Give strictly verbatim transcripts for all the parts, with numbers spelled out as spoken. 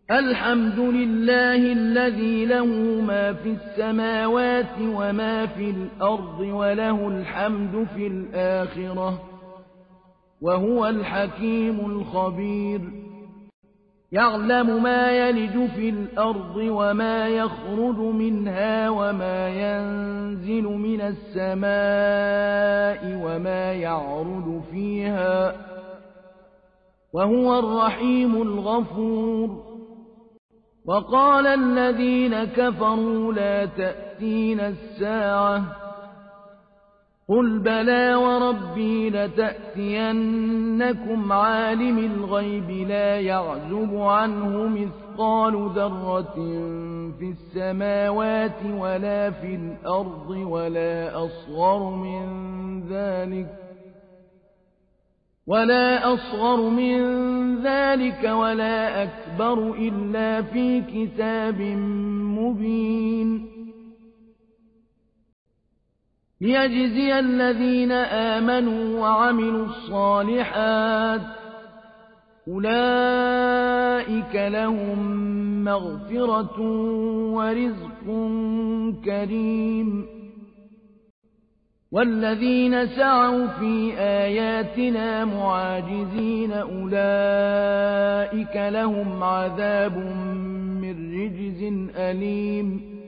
الحمد لله الذي له ما في السماوات وما في الأرض وله الحمد في الآخرة وهو الحكيم الخبير. يعلم ما يلج في الأرض وما يخرج منها وما ينزل من السماء وما يعرج فيها وهو الرحيم الغفور. وقال الذين كفروا لا تأتينا الساعة قل بلى وربي لتأتينكم عالم الغيب لا يعزب عنه مثقال ذرة في السماوات ولا في الأرض ولا أصغر من ذلك ولا أصغر من ذلك ولا أكبر إلا في كتاب مبين. ليجزي الذين آمنوا وعملوا الصالحات أولئك لهم مغفرة ورزق كريم. والذين سعوا في آياتنا معاجزين أولئك لهم عذاب من رجز أليم.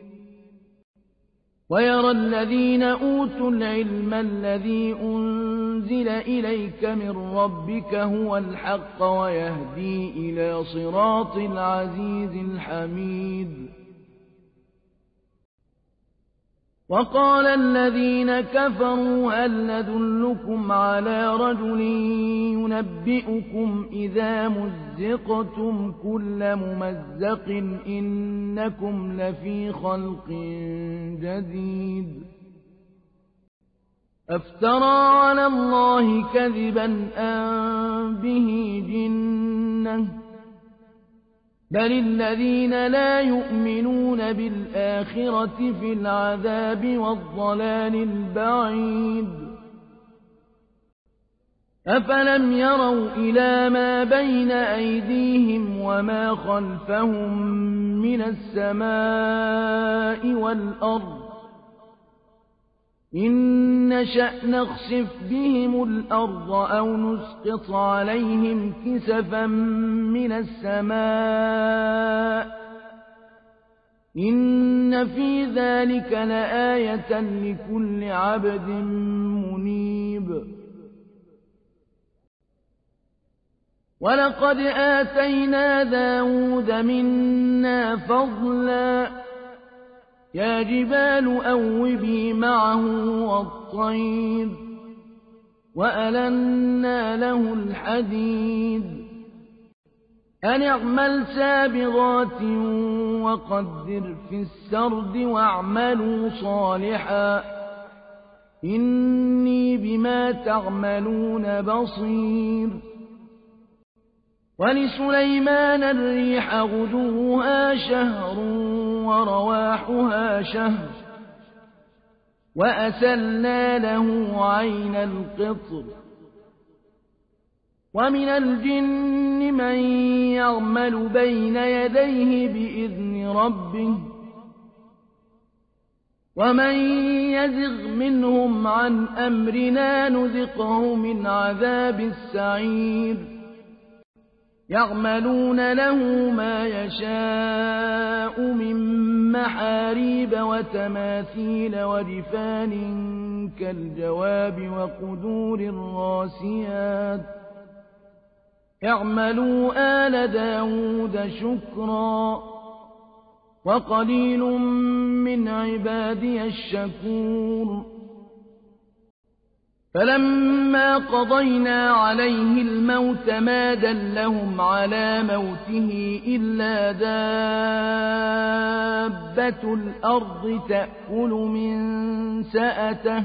ويرى الذين أوتوا العلم الذي أنزل إليك من ربك هو الحق ويهدي إلى صراط العزيز الحميد. وقال الذين كفروا هل ندلكم على رجل ينبئكم إذا مزقتم كل ممزق إنكم لفي خلق جديد. أفترى على الله كذبا أم به جنة بل الذين لا يؤمنون بالآخرة في العذاب والضلال البعيد. أفلم يروا إلى ما بين أيديهم وما خلفهم من السماء والأرض إن نشأ نخسف بهم الأرض أو نسقط عليهم كسفا من السماء إن في ذلك لآية لكل عبد منيب. ولقد آتينا داود منا فضلا يا جبال أوبي معه والطير وألنا له الحديد أن اعمل سابغات وقدر في السرد واعملوا صالحا إني بما تعملون بصير. ولسليمان الريح غدوها شهر ورواحها شهر وأسلنا له عين القطر. ومن الجن من يعمل بين يديه بإذن ربه ومن يزغ منهم عن أمرنا نذقه من عذاب السعير. يعملون له ما يشاء من محاريب وتماثيل وجفان كالجواب وقدور الراسيات. اعملوا آل داود شكرا وقليل من عبادي الشكور. فلما قضينا عليه الموت ما دلهم على موته إلا دابة الأرض تأكل من سأته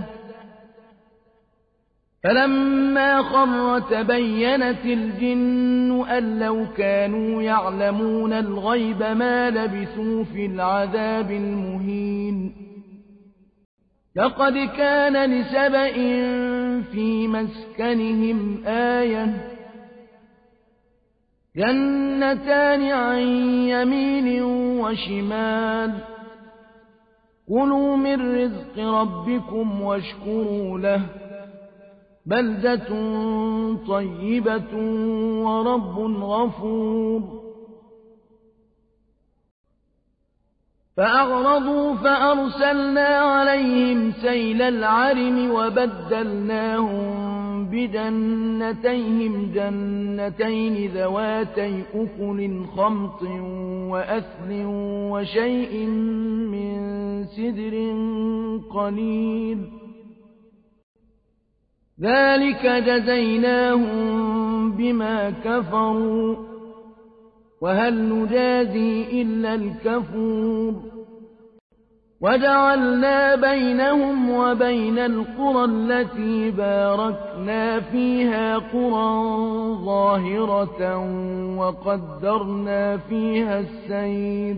فلما خر تبينت الجن أن لو كانوا يعلمون الغيب ما لبثوا في العذاب المهين. لقد كان لسبإ في مسكنهم آية جنتان عن يمين وشمال كلوا من رزق ربكم واشكروا له بلدة طيبة ورب غفور فأعرضوا فأرسلنا عليهم سيل العرم وبدلناهم بجنتيهم جنتين ذواتي أكل خمط وأثل وشيء من سدر قليل ذلك جزيناهم بما كفروا وهل نجازي إلا الكفور وجعلنا بينهم وبين القرى التي باركنا فيها قرى ظاهرة وقدرنا فيها السير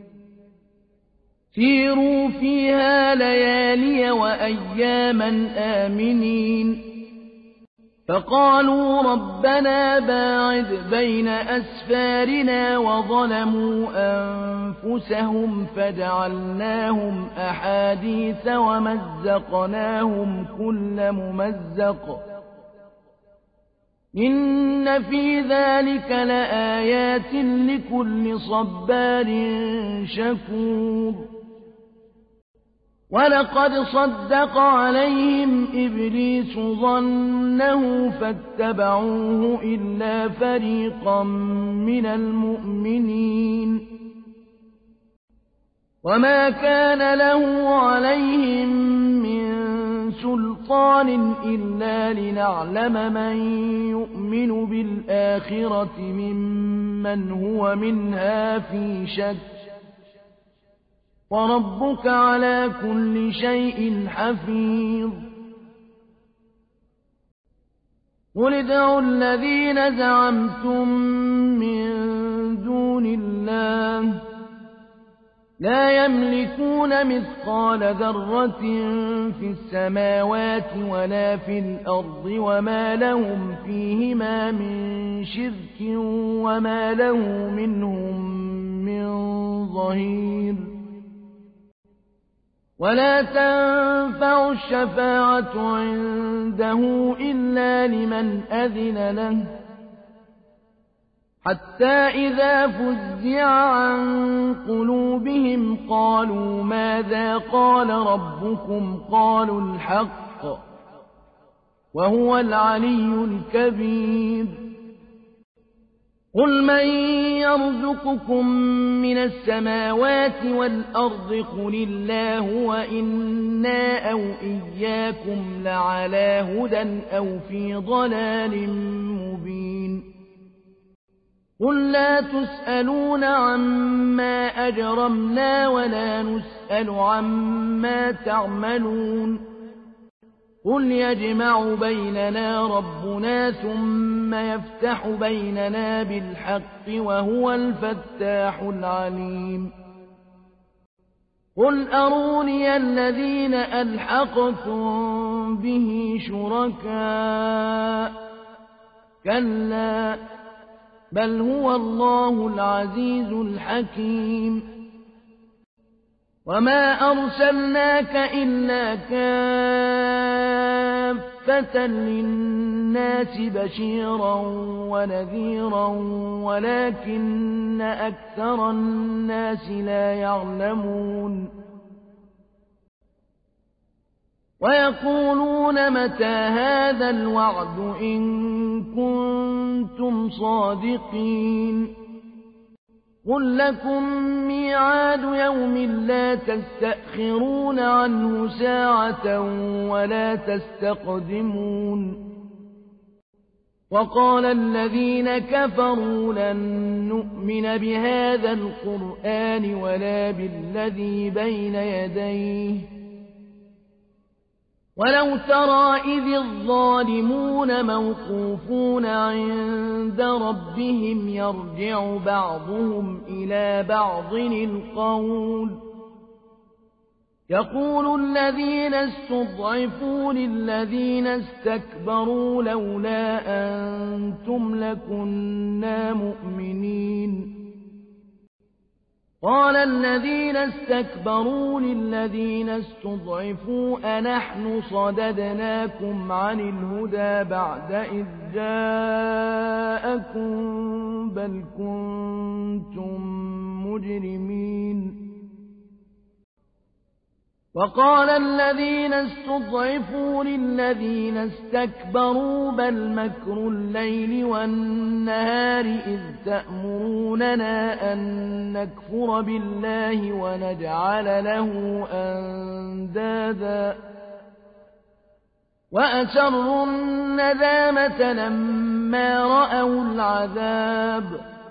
سيروا فيها ليالي وأياما آمنين فقالوا ربنا باعد بين أسفارنا وظلموا أنفسهم فجعلناهم أحاديث ومزقناهم كل ممزق إن في ذلك لآيات لكل صبار شكور ولقد صدق عليهم إبليس ظنه فاتبعوه إلا فريقا من المؤمنين وما كان له عليهم من سلطان إلا لنعلم من يؤمن بالآخرة ممن هو منها في شك وربك على كل شيء حفيظ قل ادعوا الذين زعمتم من دون الله لا يملكون مثقال ذرة في السماوات ولا في الأرض وما لهم فيهما من شرك وما له منهم من ظهير ولا تنفع الشفاعة عنده إلا لمن أذن له حتى إذا فزع عن قلوبهم قالوا ماذا قال ربكم قالوا الحق وهو العلي الكبير قل من يرزقكم من السماوات والأرض قل الله وإنا أو إياكم لعلى هدى أو في ضلال مبين قل لا تسألون عما أجرمنا ولا نسأل عما تعملون قل يجمع بيننا ربنا ثم يفتح بيننا بالحق وهو الفتاح العليم قل أروني الذين ألحقتم به شركاء كلا بل هو الله العزيز الحكيم وما أرسلناك إلا كافة للناس بشيرا ونذيرا ولكن أكثر الناس لا يعلمون ويقولون متى هذا الوعد إن كنتم صادقين قل لكم ميعاد يوم لا تستأخرون عنه ساعة ولا تستقدمون وقال الذين كفروا لن نؤمن بهذا القرآن ولا بالذي بين يديه ولو ترى إذ الظالمون موقوفون عند ربهم يرجع بعضهم إلى بعض القول يقول الذين استضعفوا للذين استكبروا لولا أنتم لكنا مؤمنين قال الذين استكبروا للذين استضعفوا أنحن صددناكم عن الهدى بعد إذ جاءكم بل كنتم مجرمين وقال الذين استضعفوا للذين استكبروا بل مكر الليل والنهار إذ تأمروننا أن نكفر بالله ونجعل له أندادا وأسروا الندامة لما رأوا العذاب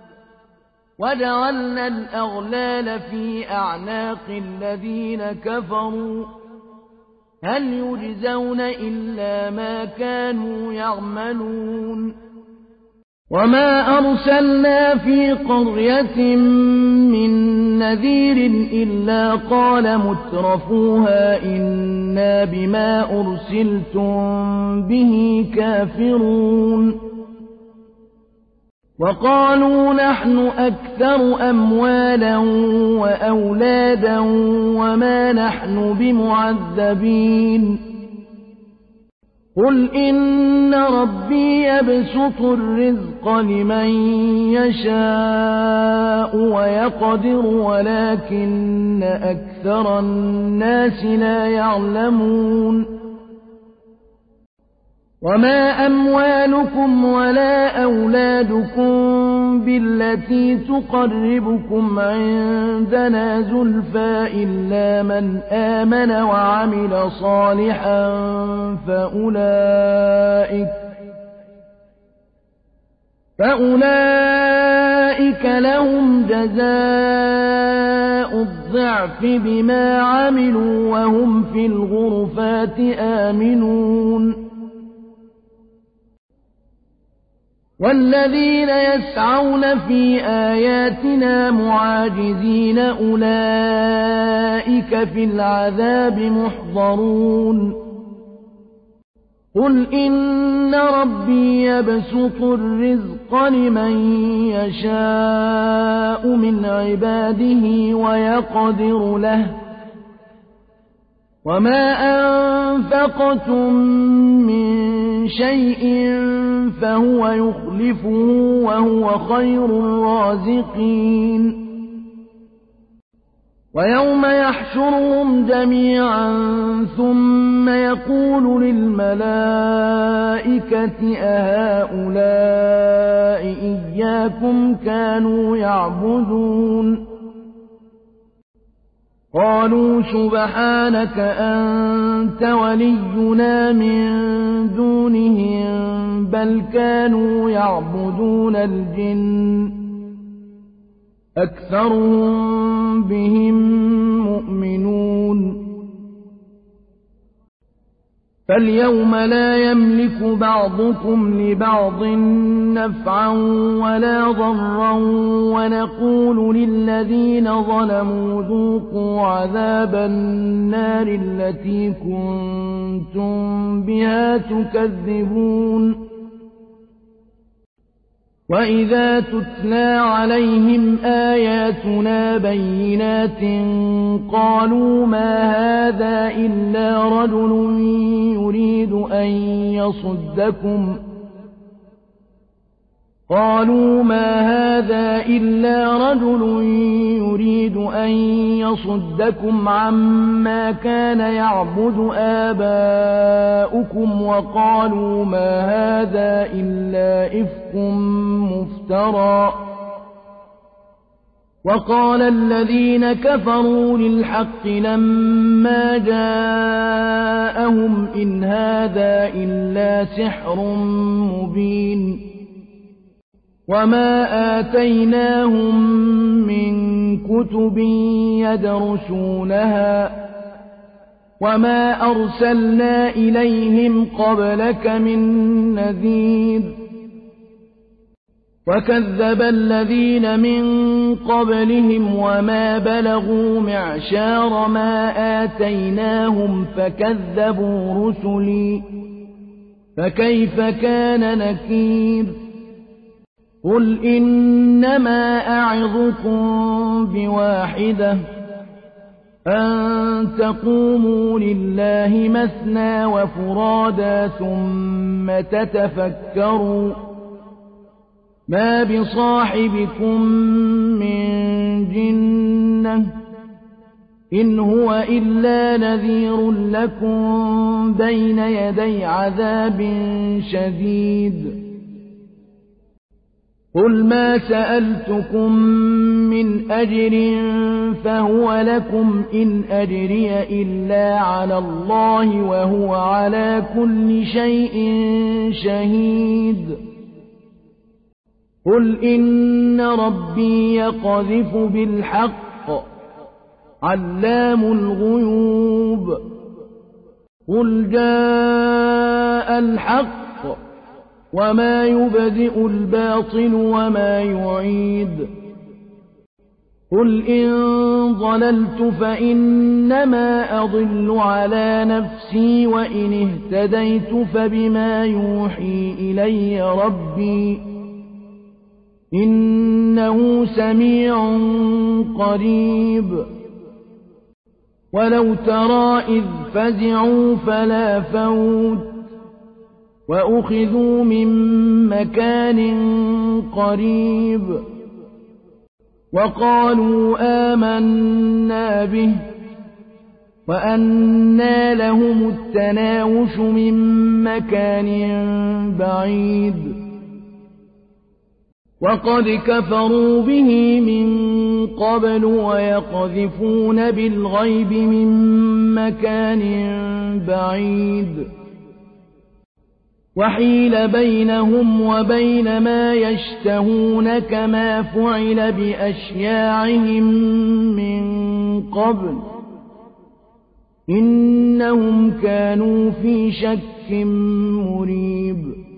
وجعلنا الأغلال في أعناق الذين كفروا هل يجزون إلا ما كانوا يعملون وما أرسلنا في قرية من نذير إلا قال مترفوها إنا بما أرسلتم به كافرون وقالوا نحن أكثر أموالا وأولادا وما نحن بمعذبين قل إن ربي يبسط الرزق لمن يشاء ويقدر ولكن أكثر الناس لا يعلمون وما أموالكم ولا أولادكم بالتي تقربكم عندنا زلفى إلا من آمن وعمل صالحا فأولئك فأولئك لهم جزاء الضعف بما عملوا وهم في الغرفات آمنون والذين يسعون في آياتنا معاجزين أولئك في العذاب محضرون قل إن ربي يبسط الرزق لمن يشاء من عباده ويقدر له وما أنفقتم من شيء فهو يخلفه وهو خير الرازقين ويوم يحشرهم جميعا ثم يقول للملائكة أهؤلاء إياكم كانوا يعبدون قالوا سبحانك أنت ولينا من دونهم بل كانوا يعبدون الجن أكثرهم بهم مؤمنون فاليوم لا يملك بعضكم لبعض نفعا ولا ضرا ونقول للذين ظلموا ذوقوا عذاب النار التي كنتم بها تكذبون وإذا تتلى عليهم آياتنا بينات قالوا ما هذا إلا رجل يريد أن يصدكم قالوا ما هذا إلا رجل يريد أن يصدكم عما كان يعبد آباؤكم وقالوا ما هذا إلا إفك مفترى وقال الذين كفروا للحق لما جاءهم إن هذا إلا سحر مبين وما آتيناهم من كتب يدرسونها وما أرسلنا إليهم قبلك من نذير وكذب الذين من قبلهم وما بلغوا معشار ما آتيناهم فكذبوا رسلي فكيف كان نكير قل إنما أعظكم بواحدة أن تقوموا لله مثنى وفرادا ثم تتفكروا ما بصاحبكم من جنة إن هو إلا نذير لكم بين يدي عذاب شديد قل ما سألتكم من أجر فهو لكم إن أجري إلا على الله وهو على كل شيء شهيد قل إن ربي يقذف بالحق علام الغيوب قل جاء الحق وما يبدئ الباطل وما يعيد قل إن ضللت فإنما أضل على نفسي وإن اهتديت فبما يوحي إلي ربي إنه سميع قريب ولو ترى إذ فزعوا فلا فوت وأخذوا من مكان قريب وقالوا آمنا به وأنى لهم التناوش من مكان بعيد وقد كفروا به من قبل ويقذفون بالغيب من مكان بعيد وحيل بينهم وبين ما يشتهون كما فعل بأشياعهم من قبل إنهم كانوا في شك مريب